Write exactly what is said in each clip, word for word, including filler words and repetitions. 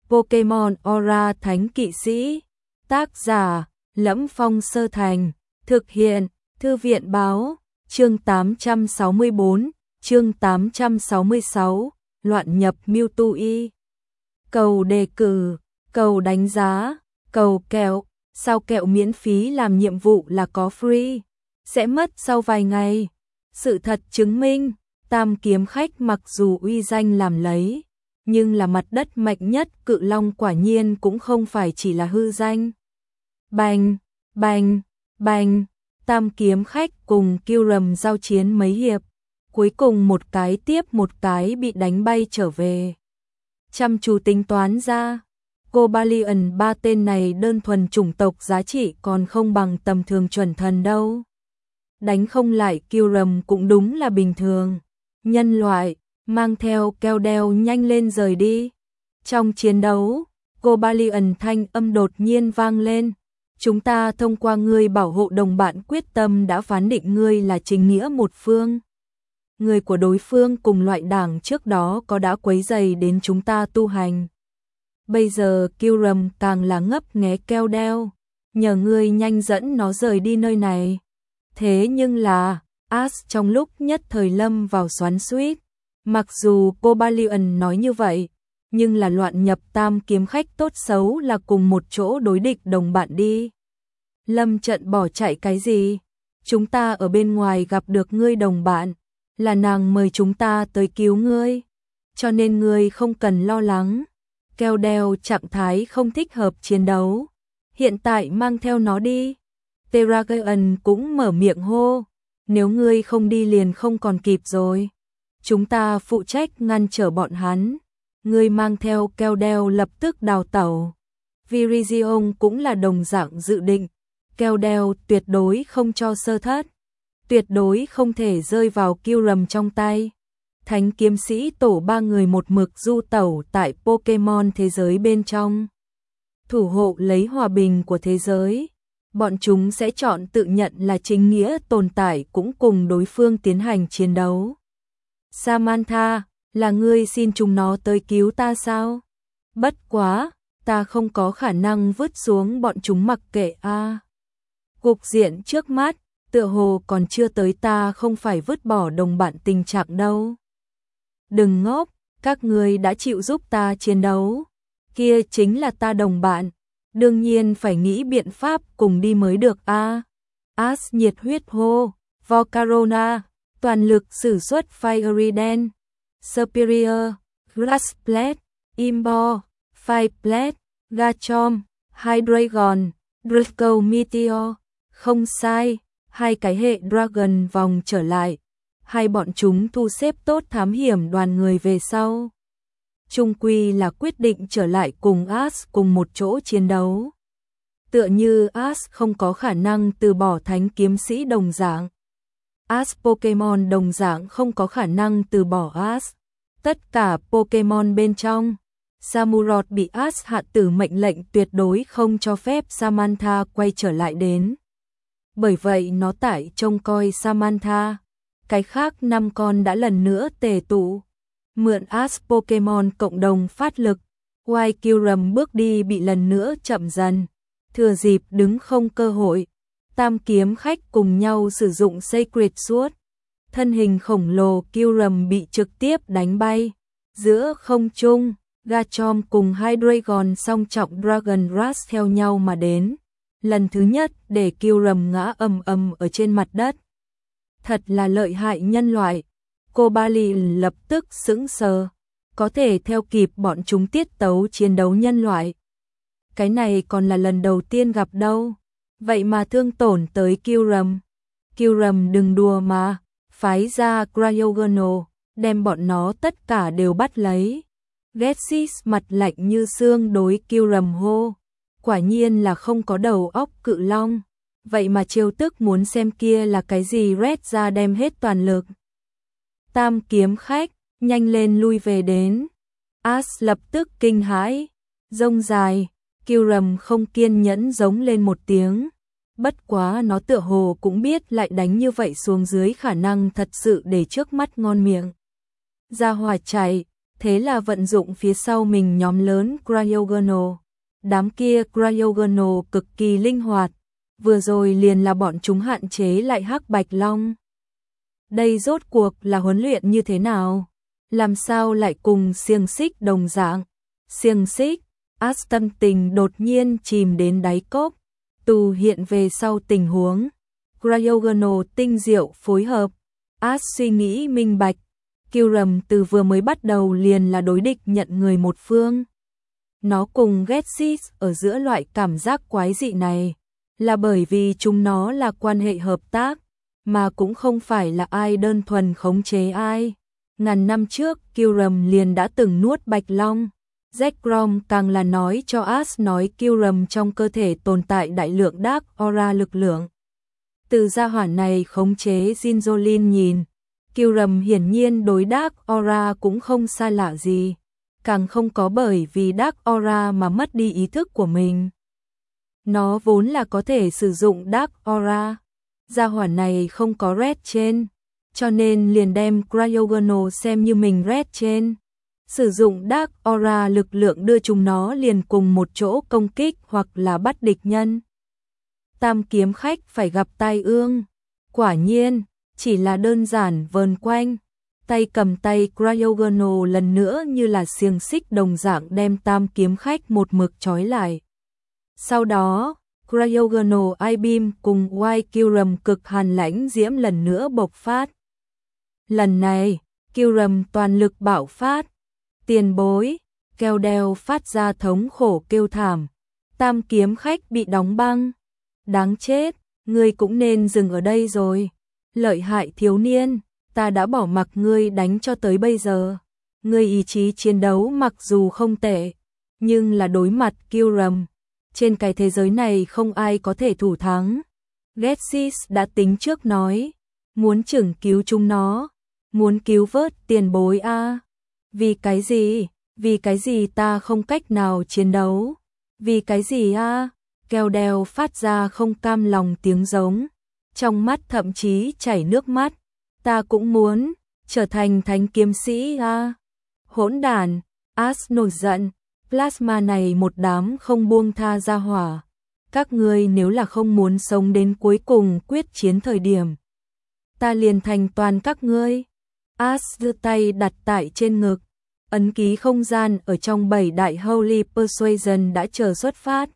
Pokemon Aura Thánh Kỵ Sĩ. Tác giả: Lẫm Phong Sơ Thành. Thực hiện: Thư viện báo. Chương tám trăm sáu mươi bốn, chương tám trăm sáu mươi sáu, loạn nhập Mewtwo Y. Cầu đề cử, cầu đánh giá, cầu kẹo, sao kẹo miễn phí làm nhiệm vụ là có free, sẽ mất sau vài ngày. Sự thật chứng minh, Tam Kiếm Khách mặc dù uy danh làm lấy, nhưng là mặt đất mạnh nhất Cự Long quả nhiên cũng không phải chỉ là hư danh. Bành, bành, bành, Tam Kiếm Khách cùng Kyurem giao chiến mấy hiệp, cuối cùng một cái tiếp một cái bị đánh bay trở về. Chăm chú tính toán ra, Cobalion ba tên này đơn thuần chủng tộc giá trị còn không bằng tầm thường chuẩn thần đâu. Đánh không lại Kyurem cũng đúng là bình thường. Nhân loại, mang theo keo đeo nhanh lên rời đi. Trong chiến đấu, Cobalion thanh âm đột nhiên vang lên. Chúng ta thông qua ngươi bảo hộ đồng bạn quyết tâm đã phán định ngươi là chính nghĩa một phương. Người của đối phương cùng loại đảng trước đó có đã quấy rầy đến chúng ta tu hành. Bây giờ Kyurem càng là ngấp nghé keo đeo, nhờ ngươi nhanh dẫn nó rời đi nơi này. Thế nhưng là, Ash trong lúc nhất thời lâm vào xoắn xuýt. Mặc dù Cobalion nói như vậy, nhưng là loạn nhập Tam Kiếm Khách tốt xấu là cùng một chỗ đối địch đồng bạn đi. Lâm trận bỏ chạy cái gì? Chúng ta ở bên ngoài gặp được ngươi đồng bạn, là nàng mời chúng ta tới cứu ngươi, cho nên ngươi không cần lo lắng. Keo đeo trạng thái không thích hợp chiến đấu, hiện tại mang theo nó đi. Terragant cũng mở miệng hô, nếu ngươi không đi liền không còn kịp rồi. Chúng ta phụ trách ngăn trở bọn hắn, ngươi mang theo keo đeo lập tức đào tẩu. Virizion cũng là đồng dạng dự định, keo đeo tuyệt đối không cho sơ thất, tuyệt đối không thể rơi vào Kyurem trong tay. Thánh kiếm sĩ tổ ba người một mực du tẩu tại Pokemon thế giới bên trong, thủ hộ lấy hòa bình của thế giới. Bọn chúng sẽ chọn tự nhận là chính nghĩa tồn tại cũng cùng đối phương tiến hành chiến đấu. Samantha, là ngươi xin chúng nó tới cứu ta sao? Bất quá, ta không có khả năng vứt xuống bọn chúng mặc kệ a. À. Cục diện trước mắt, tựa hồ còn chưa tới ta không phải vứt bỏ đồng bạn tình trạng đâu. Đừng ngốc, các ngươi đã chịu giúp ta chiến đấu, kia chính là ta đồng bạn, đương nhiên phải nghĩ biện pháp cùng đi mới được a. À. Ash nhiệt huyết hô, Volcarona, toàn lực sử xuất Fiery Dance, Superior, Grass Blade, Imbo, Fire Blade, Garchomp, Hydreigon, Draco Meteor. Không sai, hai cái hệ Dragon vòng trở lại, hai bọn chúng thu xếp tốt thám hiểm đoàn người về sau. Trung quy là quyết định trở lại cùng Ash cùng một chỗ chiến đấu. Tựa như Ash không có khả năng từ bỏ thánh kiếm sĩ đồng dạng. Ash Pokemon đồng dạng không có khả năng từ bỏ Ash. Tất cả Pokemon bên trong, Samurott bị Ash hạ tử mệnh lệnh tuyệt đối không cho phép Samantha quay trở lại đến. Bởi vậy nó tại trông coi Samantha. Cái khác năm con đã lần nữa tề tụ, mượn Ash Pokemon cộng đồng phát lực. While Kyurem bước đi bị lần nữa chậm dần, thừa dịp đứng không cơ hội, Tam Kiếm Khách cùng nhau sử dụng Sacred Sword. Thân hình khổng lồ Kyurem bị trực tiếp đánh bay. Giữa không trung, Garchomp cùng Hydreigon song trọng Dragon Rush theo nhau mà đến. Lần thứ nhất để Kyurem ngã ầm ầm ở trên mặt đất. Thật là lợi hại nhân loại. Cobalion lập tức sững sờ, có thể theo kịp bọn chúng tiết tấu chiến đấu nhân loại. Cái này còn là lần đầu tiên gặp đâu, vậy mà thương tổn tới Kyurem. Kyurem đừng đùa mà, phái ra Cryogonal, đem bọn nó tất cả đều bắt lấy. Ghetsis mặt lạnh như xương đối Kyurem hô, quả nhiên là không có đầu óc cự long, vậy mà trêu tức muốn xem kia là cái gì. Red ra đem hết toàn lực. Tam Kiếm Khách, nhanh lên lui về đến. Ash lập tức kinh hãi, rông dài. Kyurem không kiên nhẫn giống lên một tiếng. Bất quá nó tựa hồ cũng biết lại đánh như vậy xuống dưới khả năng thật sự để trước mắt ngon miệng. Ra hỏa chạy, thế là vận dụng phía sau mình nhóm lớn Cryogonal. Đám kia Cryogonal cực kỳ linh hoạt, vừa rồi liền là bọn chúng hạn chế lại Hắc Bạch Long. Đây rốt cuộc là huấn luyện như thế nào? Làm sao lại cùng xiềng xích đồng dạng? Xiềng xích, As tâm tình đột nhiên chìm đến đáy cốc, tù hiện về sau tình huống. Cryogonal tinh diệu phối hợp, As suy nghĩ minh bạch, Kyurem từ vừa mới bắt đầu liền là đối địch nhận người một phương. Nó cùng Getsis ở giữa loại cảm giác quái dị này, là bởi vì chúng nó là quan hệ hợp tác, mà cũng không phải là ai đơn thuần khống chế ai. Ngàn năm trước, Kyurem liền đã từng nuốt Bạch Long. Zekrom càng là nói cho As nói Kyurem trong cơ thể tồn tại đại lượng Dark Aura lực lượng. Từ gia hỏa này khống chế Jinjolin nhìn, Kyurem hiển nhiên đối Dark Aura cũng không xa lạ gì, càng không có bởi vì Dark Aura mà mất đi ý thức của mình. Nó vốn là có thể sử dụng Dark Aura, gia hỏa này không có Red trên, cho nên liền đem Cryogonal xem như mình Red trên. Sử dụng Dark Aura lực lượng đưa chúng nó liền cùng một chỗ công kích hoặc là bắt địch nhân. Tam kiếm khách phải gặp tai ương. Quả nhiên, chỉ là đơn giản vờn quanh, tay cầm tay Cryogonal lần nữa như là xiềng xích đồng dạng đem tam kiếm khách một mực trói lại. Sau đó, Cryogonal I-Beam cùng White Kyurem cực hàn lãnh diễm lần nữa bộc phát. Lần này, Kyurem toàn lực bạo phát. Tiền bối, keo đeo phát ra thống khổ kêu thảm. Tam kiếm khách bị đóng băng. Đáng chết, ngươi cũng nên dừng ở đây rồi. Lợi hại thiếu niên, ta đã bỏ mặc ngươi đánh cho tới bây giờ. Ngươi ý chí chiến đấu mặc dù không tệ, nhưng là đối mặt Kyurem. Trên cái thế giới này không ai có thể thủ thắng. Getsis đã tính trước nói, muốn chừng cứu chúng nó, muốn cứu vớt tiền bối a. Vì cái gì? Vì cái gì ta không cách nào chiến đấu? Vì cái gì a? Keo đeo phát ra không cam lòng tiếng giống, trong mắt thậm chí chảy nước mắt. Ta cũng muốn trở thành thánh kiếm sĩ a. Hỗn đản, As nổi giận, plasma này một đám không buông tha ra hỏa. Các ngươi nếu là không muốn sống đến cuối cùng quyết chiến thời điểm, ta liền thành toàn các ngươi. As giơ tay đặt tại trên ngực, ấn ký không gian ở trong bảy đại Holy Persuasion đã chờ xuất phát.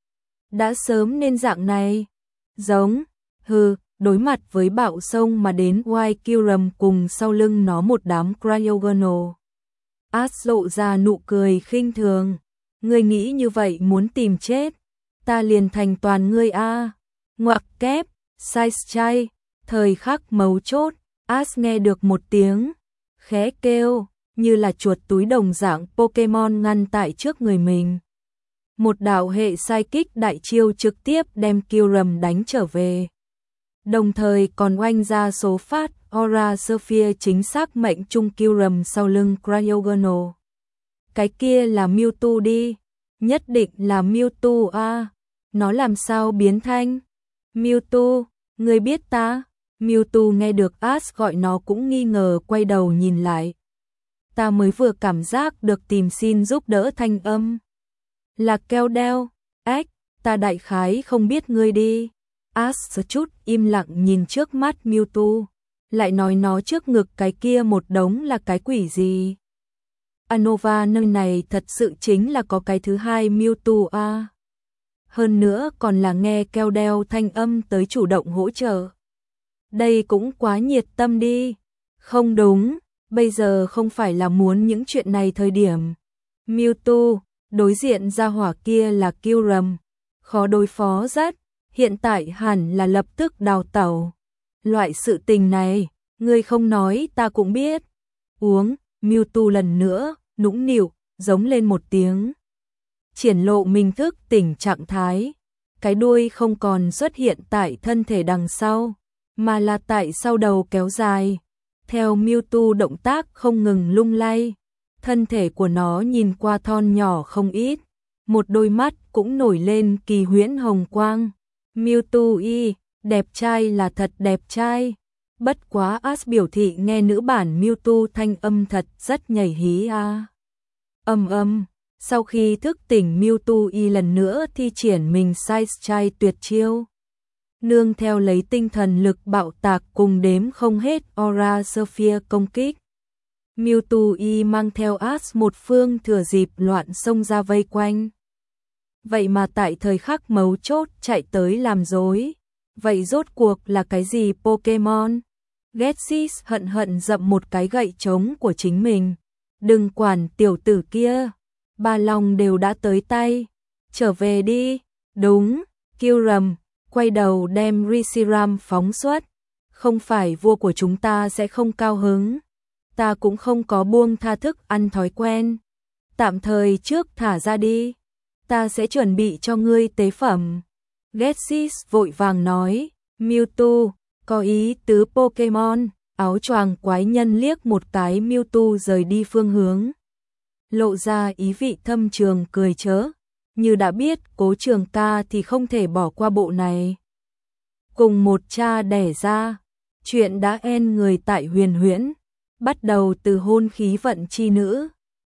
Đã sớm nên dạng này. Giống, hừ, đối mặt với bạo sông mà đến White Kyurem cùng sau lưng nó một đám Cryogonal. As lộ ra nụ cười khinh thường. Ngươi nghĩ như vậy muốn tìm chết, ta liền thành toàn ngươi a. Ngoặc kép, sai chai, thời khắc mấu chốt, As nghe được một tiếng khẽ kêu, như là chuột túi đồng dạng Pokemon ngăn tại trước người mình. Một đạo hệ sai kích đại chiêu trực tiếp đem Kyurem đánh trở về. Đồng thời còn oanh ra số phát Aura Sphere chính xác mệnh trung Kyurem sau lưng Cryogonal. Cái kia là Mewtwo đi, nhất định là Mewtwo a. Nó làm sao biến thanh? Mewtwo, ngươi biết ta? Mewtwo nghe được As gọi nó cũng nghi ngờ quay đầu nhìn lại. Ta mới vừa cảm giác được tìm xin giúp đỡ thanh âm. Là keo đeo, ếch, ta đại khái không biết ngươi đi. As chút im lặng nhìn trước mắt Mewtwo, lại nói nó trước ngực cái kia một đống là cái quỷ gì. Anova nơi này thật sự chính là có cái thứ hai Mewtwo a. Hơn nữa còn là nghe keo đeo thanh âm tới chủ động hỗ trợ. Đây cũng quá nhiệt tâm đi. Không đúng, bây giờ không phải là muốn những chuyện này thời điểm. Mewtwo, đối diện ra hỏa kia là Kyurem, khó đối phó rất, hiện tại hẳn là lập tức đào tẩu. Loại sự tình này, ngươi không nói ta cũng biết. Uống, Mewtwo lần nữa, nũng nịu, giống lên một tiếng. Triển lộ mình thức tỉnh trạng thái. Cái đuôi không còn xuất hiện tại thân thể đằng sau, mà là tại sau đầu kéo dài. Theo Mewtwo động tác không ngừng lung lay, thân thể của nó nhìn qua thon nhỏ không ít, một đôi mắt cũng nổi lên kỳ huyễn hồng quang. Mewtwo y, đẹp trai là thật đẹp trai. Bất quá Ash biểu thị nghe nữ bản Mewtwo thanh âm thật rất nhảy hí a. Âm âm, sau khi thức tỉnh Mewtwo y lần nữa thi triển mình Size Trai tuyệt chiêu. Nương theo lấy tinh thần lực bạo tạc cùng đếm không hết Aura Sphere công kích. Mewtwo y mang theo Ash một phương thừa dịp loạn xông ra vây quanh. Vậy mà tại thời khắc mấu chốt chạy tới làm rối. Vậy rốt cuộc là cái gì Pokemon? Ghetsis hận hận dậm một cái gậy trống của chính mình. Đừng quản tiểu tử kia. Ba lòng đều đã tới tay. Trở về đi. Đúng, Kyurem quay đầu đem Reshiram phóng xuất. Không phải vua của chúng ta sẽ không cao hứng. Ta cũng không có buông tha thức ăn thói quen. Tạm thời trước thả ra đi. Ta sẽ chuẩn bị cho ngươi tế phẩm. Ghetsis vội vàng nói. Mewtwo, có ý tứ Pokemon. Áo choàng quái nhân liếc một cái Mewtwo rời đi phương hướng. Lộ ra ý vị thâm trường cười chớ. Như đã biết Cố Trường Ca thì không thể bỏ qua bộ này. Cùng một cha đẻ ra. Chuyện đã end người tại Huyền Huyễn. Bắt đầu từ hôn khí vận chi nữ.